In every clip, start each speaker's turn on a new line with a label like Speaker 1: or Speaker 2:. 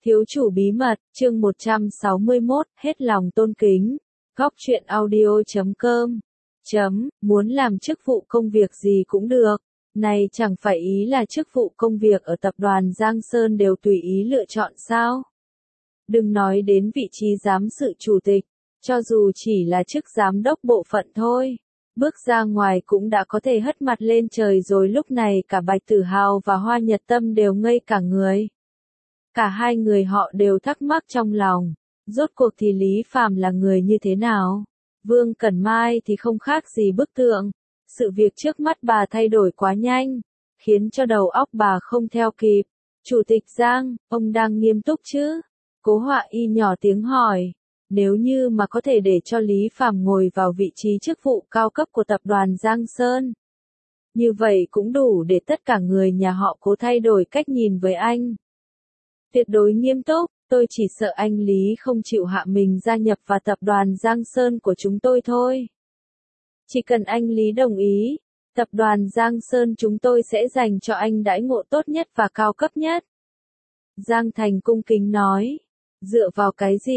Speaker 1: Thiếu chủ bí mật, chương 161, hết lòng tôn kính. Góc truyện audio.com. Muốn làm chức vụ công việc gì cũng được. Này chẳng phải ý là chức vụ công việc ở tập đoàn Giang Sơn đều tùy ý lựa chọn sao? Đừng nói đến vị trí giám sự chủ tịch, cho dù chỉ là chức giám đốc bộ phận thôi. Bước ra ngoài cũng đã có thể hất mặt lên trời rồi. Lúc này cả Bạch Tử Hào và Hoa Nhật Tâm đều ngây cả người. Cả hai người họ đều thắc mắc trong lòng, rốt cuộc thì Lý Phàm là người như thế nào? Vương Cẩn Mai thì không khác gì bức tượng, sự việc trước mắt bà thay đổi quá nhanh, khiến cho đầu óc bà không theo kịp. Chủ tịch Giang, ông đang nghiêm túc chứ? Cố Họa Y nhỏ tiếng hỏi, nếu như mà có thể để cho Lý Phàm ngồi vào vị trí chức vụ cao cấp của tập đoàn Giang Sơn. Như vậy cũng đủ để tất cả người nhà họ Cố thay đổi cách nhìn với anh. Tuyệt đối nghiêm túc, tôi chỉ sợ anh Lý không chịu hạ mình gia nhập vào tập đoàn Giang Sơn của chúng tôi thôi. Chỉ cần anh Lý đồng ý, tập đoàn Giang Sơn chúng tôi sẽ dành cho anh đãi ngộ tốt nhất và cao cấp nhất. Giang Thành cung kính nói, dựa vào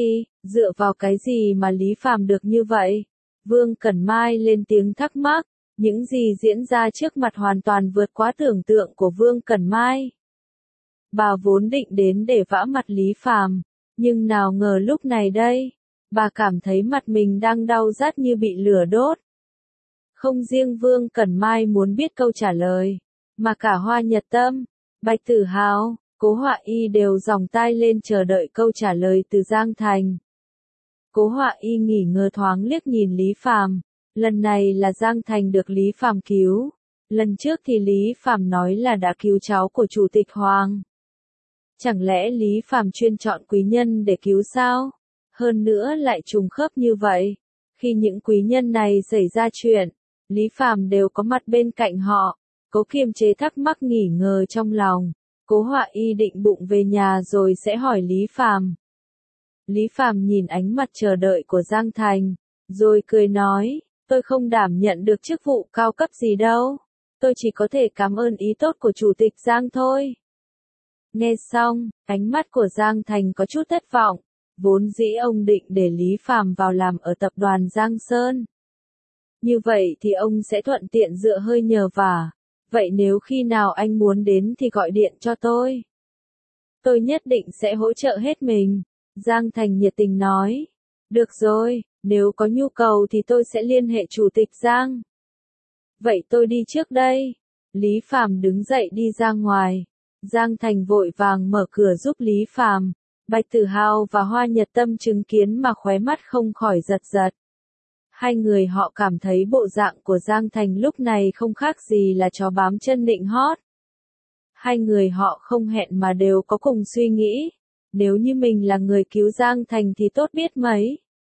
Speaker 1: cái gì mà Lý Phàm được như vậy? Vương Cẩn Mai lên tiếng thắc mắc, những gì diễn ra trước mặt hoàn toàn vượt quá tưởng tượng của Vương Cẩn Mai. Bà vốn định đến để vã mặt Lý Phàm, nhưng nào ngờ lúc này đây, bà cảm thấy mặt mình đang đau rát như bị lửa đốt. Không riêng Vương Cẩn Mai muốn biết câu trả lời, mà cả Hoa Nhật Tâm, Bạch Tử Hào, Cố Họa Y đều giòng tai lên chờ đợi câu trả lời từ Giang Thành. Cố Họa Y nghỉ ngơ thoáng liếc nhìn Lý Phàm, lần này là Giang Thành được Lý Phàm cứu, lần trước thì Lý Phàm nói là đã cứu cháu của Chủ tịch Hoàng. Chẳng lẽ Lý Phàm chuyên chọn quý nhân để cứu sao? Hơn nữa lại trùng khớp như vậy. Khi những quý nhân này xảy ra chuyện, Lý Phàm đều có mặt bên cạnh họ. Cố kiềm chế thắc mắc nghỉ ngờ trong lòng. Cố Họa Y định bụng về nhà rồi sẽ hỏi Lý Phàm. Lý Phàm nhìn ánh mặt chờ đợi của Giang Thành, rồi cười nói, tôi không đảm nhận được chức vụ cao cấp gì đâu. Tôi chỉ có thể cảm ơn ý tốt của Chủ tịch Giang thôi. Nghe xong, ánh mắt của Giang Thành có chút thất vọng, vốn dĩ ông định để Lý Phàm vào làm ở tập đoàn Giang Sơn. Như vậy thì ông sẽ thuận tiện dựa hơi nhờ vả, vậy nếu khi nào anh muốn đến thì gọi điện cho tôi. Tôi nhất định sẽ hỗ trợ hết mình, Giang Thành nhiệt tình nói. Được rồi, nếu có nhu cầu thì tôi sẽ liên hệ Chủ tịch Giang. Vậy tôi đi trước đây. Lý Phàm đứng dậy đi ra ngoài. Giang Thành vội vàng mở cửa giúp Lý Phàm, Bạch Tử Hào và Hoa Nhật Tâm chứng kiến mà khóe mắt không khỏi giật giật. Hai người họ cảm thấy bộ dạng của Giang Thành lúc này không khác gì là chó bám chân nịnh hót. Hai người họ không hẹn mà đều có cùng suy nghĩ, nếu như mình là người cứu Giang Thành thì tốt biết mấy.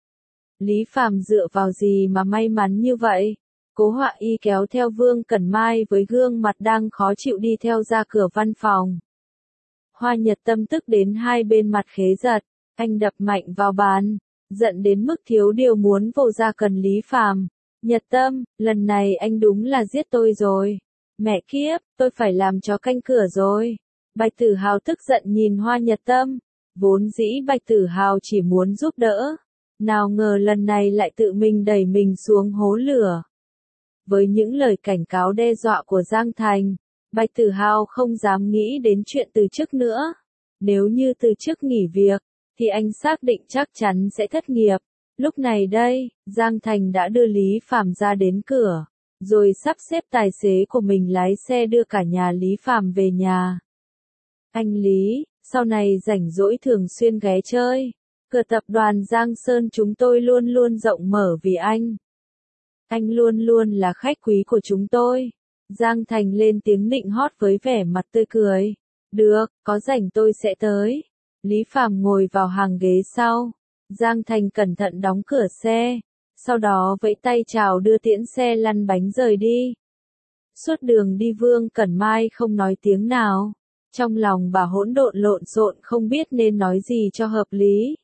Speaker 1: Lý Phàm dựa vào gì mà may mắn như vậy? Cố Họa Y kéo theo Vương Cẩn Mai với gương mặt đang khó chịu đi theo ra cửa văn phòng. Hoa Nhật Tâm tức đến hai bên mặt khế giật, anh đập mạnh vào bàn, giận đến mức thiếu điều muốn vồ ra cần Lý Phàm. Nhật Tâm, lần này anh đúng là giết tôi rồi. Mẹ kiếp, tôi phải làm chó canh cửa rồi. Bạch Tử Hào tức giận nhìn Hoa Nhật Tâm, vốn dĩ Bạch Tử Hào chỉ muốn giúp đỡ. Nào ngờ lần này lại tự mình đẩy mình xuống hố lửa. Với những lời cảnh cáo đe dọa của Giang Thành, Bạch Tử Hào không dám nghĩ đến chuyện từ chức nữa. Nếu như từ chức nghỉ việc, thì anh xác định chắc chắn sẽ thất nghiệp. Lúc này đây, Giang Thành đã đưa Lý Phàm ra đến cửa, rồi sắp xếp tài xế của mình lái xe đưa cả nhà Lý Phàm về nhà. Anh Lý, sau này rảnh rỗi thường xuyên ghé chơi. Cửa tập đoàn Giang Sơn chúng tôi luôn luôn rộng mở vì anh. Anh luôn luôn là khách quý của chúng tôi. Giang Thành lên tiếng nịnh hót với vẻ mặt tươi cười. Được, có rảnh tôi sẽ tới. Lý Phàm ngồi vào hàng ghế sau. Giang Thành cẩn thận đóng cửa xe. Sau đó vẫy tay chào đưa tiễn xe lăn bánh rời đi. Suốt đường đi Vương Cẩn Mai không nói tiếng nào. Trong lòng bà hỗn độn lộn xộn không biết nên nói gì cho hợp lý.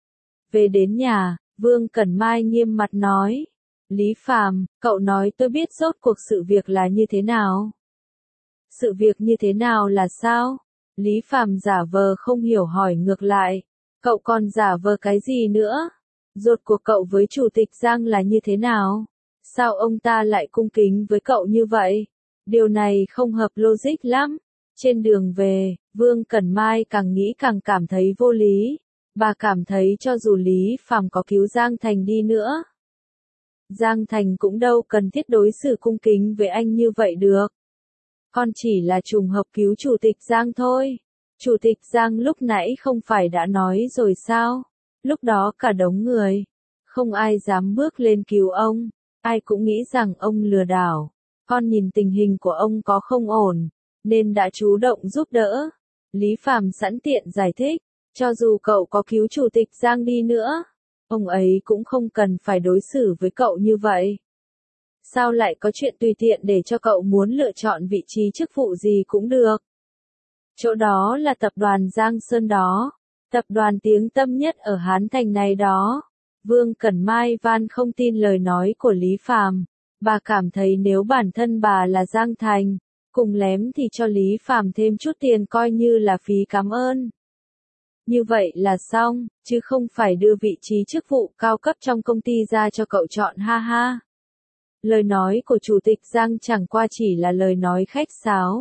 Speaker 1: Về đến nhà, Vương Cẩn Mai nghiêm mặt nói. Lý Phàm, cậu nói tôi biết rốt cuộc sự việc là như thế nào. Sự việc như thế nào là sao? Lý Phàm giả vờ không hiểu hỏi ngược lại, cậu còn giả vờ cái gì nữa? Rốt cuộc cậu với Chủ tịch Giang là như thế nào? Sao ông ta lại cung kính với cậu như vậy? Điều này không hợp logic lắm. Trên đường về, Vương Cẩn Mai càng nghĩ càng cảm thấy vô lý. Bà cảm thấy cho dù Lý Phàm có cứu Giang Thành đi nữa, Giang Thành cũng đâu cần thiết đối xử cung kính với anh như vậy được. Con chỉ là trùng hợp cứu Chủ tịch Giang thôi. Chủ tịch Giang lúc nãy không phải đã nói rồi sao? Lúc đó cả đống người, không ai dám bước lên cứu ông. Ai cũng nghĩ rằng ông lừa đảo. Con nhìn tình hình của ông có không ổn, nên đã chủ động giúp đỡ. Lý Phàm sẵn tiện giải thích, cho dù cậu có cứu Chủ tịch Giang đi nữa, ông ấy cũng không cần phải đối xử với cậu như vậy. Sao lại có chuyện tùy tiện để cho cậu muốn lựa chọn vị trí chức vụ gì cũng được. Chỗ đó là tập đoàn Giang Sơn đó, tập đoàn tiếng tăm nhất ở Hán Thành này đó. Vương Cẩn Mai van không tin lời nói của Lý Phàm. Bà cảm thấy nếu bản thân bà là Giang Thành, cùng lém thì cho Lý Phàm thêm chút tiền coi như là phí cảm ơn. Như vậy là xong, chứ không phải đưa vị trí chức vụ cao cấp trong công ty ra cho cậu chọn ha ha. Lời nói của Chủ tịch Giang chẳng qua chỉ là lời nói khách sáo.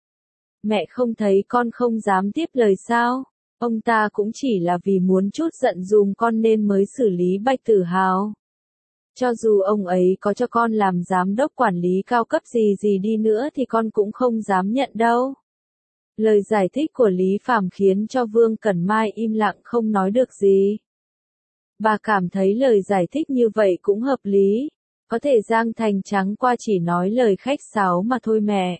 Speaker 1: Mẹ không thấy con không dám tiếp lời sao? Ông ta cũng chỉ là vì muốn chút giận dùm con nên mới xử lý Bạch Tử Hào. Cho dù ông ấy có cho con làm giám đốc quản lý cao cấp gì gì đi nữa thì con cũng không dám nhận đâu. Lời giải thích của Lý Phàm khiến cho Vương Cẩn Mai im lặng không nói được gì. Bà cảm thấy lời giải thích như vậy cũng hợp lý. Có thể Giang Thành trắng qua chỉ nói lời khách sáo mà thôi mẹ.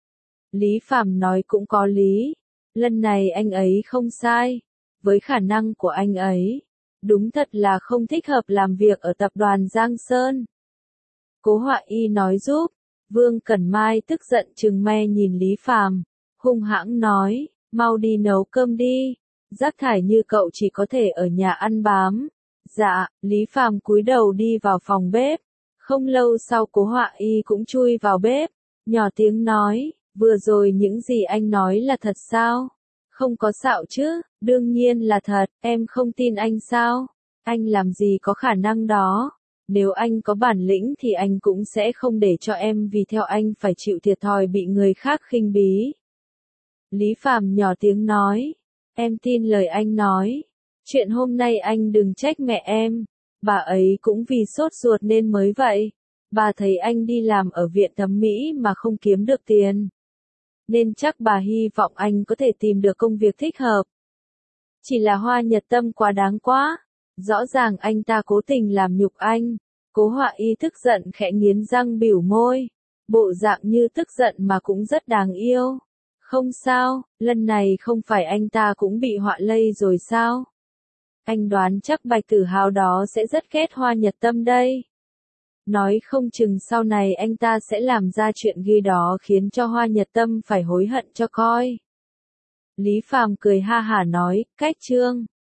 Speaker 1: Lý Phàm nói cũng có lý. Lần này anh ấy không sai. Với khả năng của anh ấy, đúng thật là không thích hợp làm việc ở tập đoàn Giang Sơn. Cố Họa Y nói giúp. Vương Cẩn Mai tức giận trừng me nhìn Lý Phàm, hung hãng nói, mau đi nấu cơm đi. Rác thải như cậu chỉ có thể ở nhà ăn bám. Dạ, Lý Phàm cúi đầu đi vào phòng bếp. Không lâu sau Cố Họa Y cũng chui vào bếp, nhỏ tiếng nói, vừa rồi những gì anh nói là thật sao? Không có xạo chứ, đương nhiên là thật, em không tin anh sao? Anh làm gì có khả năng đó? Nếu anh có bản lĩnh thì anh cũng sẽ không để cho em vì theo anh phải chịu thiệt thòi bị người khác khinh bỉ. Lý Phàm nhỏ tiếng nói, em tin lời anh nói. Chuyện hôm nay anh đừng trách mẹ em. Bà ấy cũng vì sốt ruột nên mới vậy. Bà thấy anh đi làm ở viện thẩm mỹ mà không kiếm được tiền, nên chắc bà hy vọng anh có thể tìm được công việc thích hợp. Chỉ là Hoa Nhật Tâm quá đáng quá. Rõ ràng anh ta cố tình làm nhục anh. Cố Họa Y tức giận khẽ nghiến răng bỉu môi. Bộ dạng như tức giận mà cũng rất đáng yêu. Không sao, lần này không phải anh ta cũng bị họa lây rồi sao? Anh đoán chắc Bạch Tử Hào đó sẽ rất ghét Hoa Nhật Tâm đây. Nói không chừng sau này anh ta sẽ làm ra chuyện ghi đó khiến cho Hoa Nhật Tâm phải hối hận cho coi. Lý Phàm cười ha hả nói, cách chương.